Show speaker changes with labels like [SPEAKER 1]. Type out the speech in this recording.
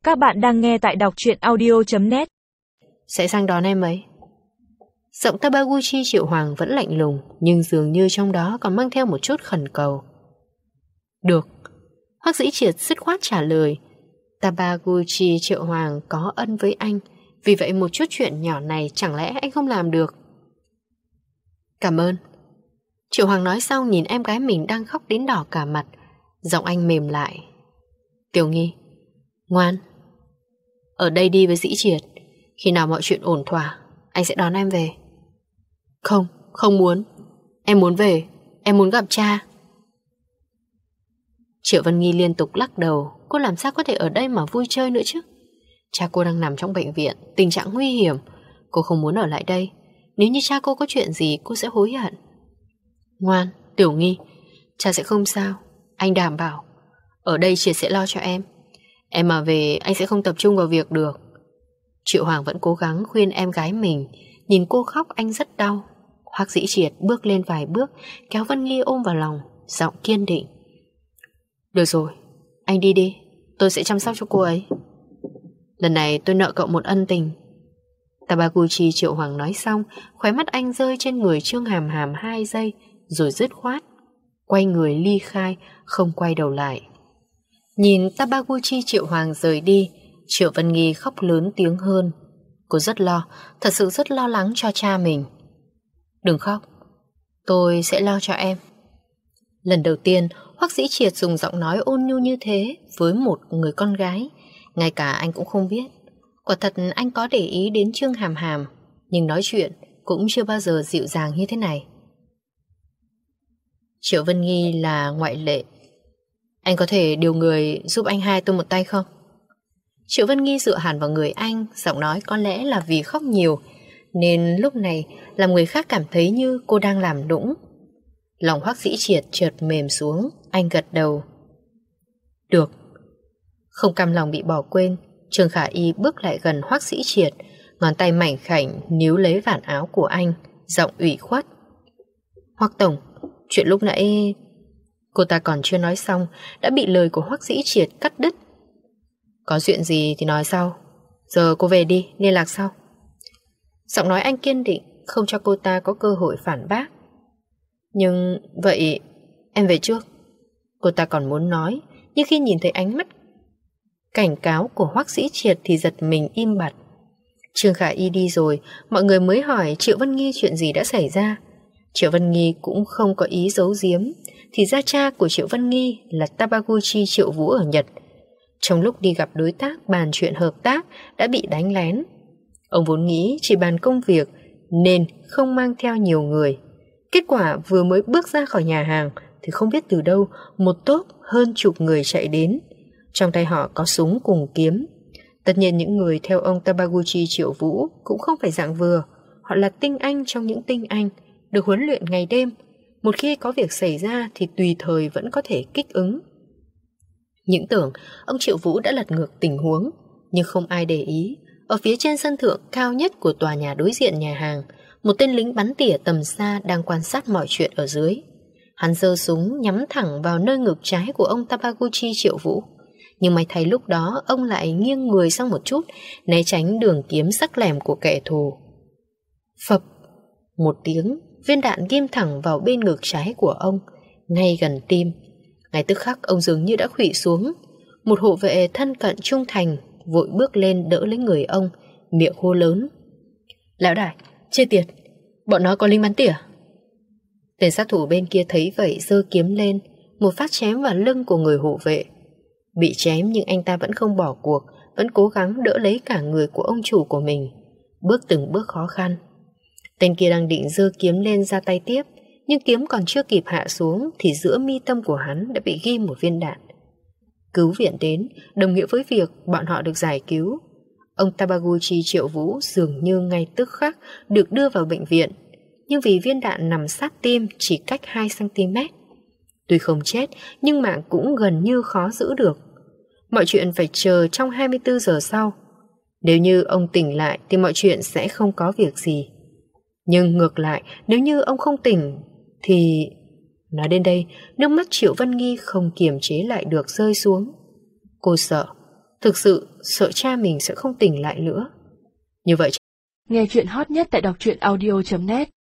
[SPEAKER 1] Các bạn đang nghe tại đọc truyện audio.net.
[SPEAKER 2] Sẽ sang đón em ấy. Giọng Tabaguchi Triệu Hoàng vẫn lạnh lùng, nhưng dường như trong đó còn mang theo một chút khẩn cầu. Được. Hoắc Dĩ Triệt dứt khoát trả lời. Tabaguchi Triệu Hoàng có ân với anh, vì vậy một chút chuyện nhỏ này chẳng lẽ anh không làm được? Cảm ơn. Triệu Hoàng nói xong nhìn em gái mình đang khóc đến đỏ cả mặt. Giọng anh mềm lại. Tiểu Nghi, ngoan, ở đây đi với Dĩ Triệt. Khi nào mọi chuyện ổn thỏa, anh sẽ đón em về. Không, không muốn. Em muốn về, em muốn gặp cha. Triệu Vân Nghi liên tục lắc đầu. Cô làm sao có thể ở đây mà vui chơi nữa chứ? Cha cô đang nằm trong bệnh viện, tình trạng nguy hiểm. Cô không muốn ở lại đây. Nếu như cha cô có chuyện gì, cô sẽ hối hận. Ngoan, Tiểu Nghi, cha sẽ không sao. Anh đảm bảo. Ở đây Triệt sẽ lo cho em. Em mà về, anh sẽ không tập trung vào việc được. Triệu Hoàng vẫn cố gắng khuyên em gái mình. Nhìn cô khóc anh rất đau. Hoắc Dĩ Triệt bước lên vài bước, kéo Vân Nghi ôm vào lòng, giọng kiên định. Được rồi, anh đi đi, tôi sẽ chăm sóc cho cô ấy. Lần này tôi nợ cậu một ân tình. Tabaguchi Triệu Hoàng nói xong, khóe mắt anh rơi trên người Trương Hàm Hàm 2 giây, rồi dứt khoát quay người ly khai, không quay đầu lại. Nhìn Tabaguchi Triệu Hoàng rời đi, Triệu Vân Nghi khóc lớn tiếng hơn. Cô rất lo, thật sự rất lo lắng cho cha mình. Đừng khóc, tôi sẽ lo cho em. Lần đầu tiên Hoắc Dĩ Triệt dùng giọng nói ôn nhu như thế với một người con gái. Ngay cả anh cũng không biết. Quả thật anh có để ý đến Trương Hàm Hàm, nhưng nói chuyện cũng chưa bao giờ dịu dàng như thế này. Triệu Vân Nghi là ngoại lệ. Anh có thể điều người giúp anh hai tôi một tay không? Triệu Vân Nghi dựa hẳn vào người anh, giọng nói có lẽ là vì khóc nhiều, nên lúc này làm người khác cảm thấy như cô đang làm nũng. Lòng Hoắc Dĩ Triệt chợt mềm xuống, anh gật đầu. Được. Không cam lòng bị bỏ quên, Trương Khả Y bước lại gần Hoắc Dĩ Triệt, ngón tay mảnh khảnh níu lấy vạt áo của anh, giọng ủy khuất. Hoắc tổng, chuyện lúc nãy... Cô ta còn chưa nói xong đã bị lời của Hoắc Dĩ Triệt cắt đứt. Có chuyện gì thì nói sau. Giờ cô về đi, liên lạc sau. Giọng nói anh kiên định, không cho cô ta có cơ hội phản bác. Nhưng vậy em về trước. Cô ta còn muốn nói, nhưng khi nhìn thấy ánh mắt cảnh cáo của Hoắc Dĩ Triệt thì giật mình im bặt. Trương Khả Y đi rồi, mọi người mới hỏi Triệu Vân Nghi chuyện gì đã xảy ra. Triệu Vân Nghi cũng không có ý giấu giếm. Thì ra cha của Triệu Vân Nghi là Tabaguchi Triệu Vũ ở Nhật. Trong lúc đi gặp đối tác bàn chuyện hợp tác đã bị đánh lén. Ông vốn nghĩ chỉ bàn công việc nên không mang theo nhiều người. Kết quả vừa mới bước ra khỏi nhà hàng thì không biết từ đâu một tốp hơn chục người chạy đến. Trong tay họ có súng cùng kiếm. Tất nhiên những người theo ông Tabaguchi Triệu Vũ cũng không phải dạng vừa. Họ là tinh anh trong những tinh anh, được huấn luyện ngày đêm. Một khi có việc xảy ra thì tùy thời vẫn có thể kích ứng. Những tưởng ông Triệu Vũ đã lật ngược tình huống, nhưng không ai để ý. Ở phía trên sân thượng cao nhất của tòa nhà đối diện nhà hàng, một tên lính bắn tỉa tầm xa đang quan sát mọi chuyện ở dưới. Hắn giơ súng nhắm thẳng vào nơi ngực trái của ông Tabaguchi Triệu Vũ. Nhưng may thay lúc đó ông lại nghiêng người sang một chút, né tránh đường kiếm sắc lẻm của kẻ thù. Phập một tiếng, viên đạn ghim thẳng vào bên ngực trái của ông, ngay gần tim. Ngay tức khắc ông dường như đã khuỵu xuống. Một hộ vệ thân cận trung thành vội bước lên đỡ lấy người ông, miệng hô lớn. Lão đại, chết tiệt, bọn nó có lính bắn tỉa. Tên sát thủ bên kia thấy vậy giơ kiếm lên, một phát chém vào lưng của người hộ vệ. Bị chém nhưng anh ta vẫn không bỏ cuộc, vẫn cố gắng đỡ lấy cả người của ông chủ của mình, bước từng bước khó khăn. Tên kia đang định giơ kiếm lên ra tay tiếp, nhưng kiếm còn chưa kịp hạ xuống thì giữa mi tâm của hắn đã bị ghim một viên đạn. Cứu viện đến đồng nghĩa với việc bọn họ được giải cứu. Ông Tabaguchi Triệu Vũ dường như ngay tức khắc được đưa vào bệnh viện, nhưng vì viên đạn nằm sát tim chỉ cách 2cm. Tuy không chết nhưng mạng cũng gần như khó giữ được. Mọi chuyện phải chờ trong 24 giờ sau. Nếu như ông tỉnh lại thì mọi chuyện sẽ không có việc gì. Nhưng ngược lại, nếu như ông không tỉnh thì... Nói đến đây, nước mắt Triệu Vân Nghi không kiềm chế lại được rơi xuống. Cô sợ, thực sự sợ cha mình sẽ không tỉnh lại nữa. Như vậy
[SPEAKER 1] nghe chuyện hot nhất tại đọc truyện audio.net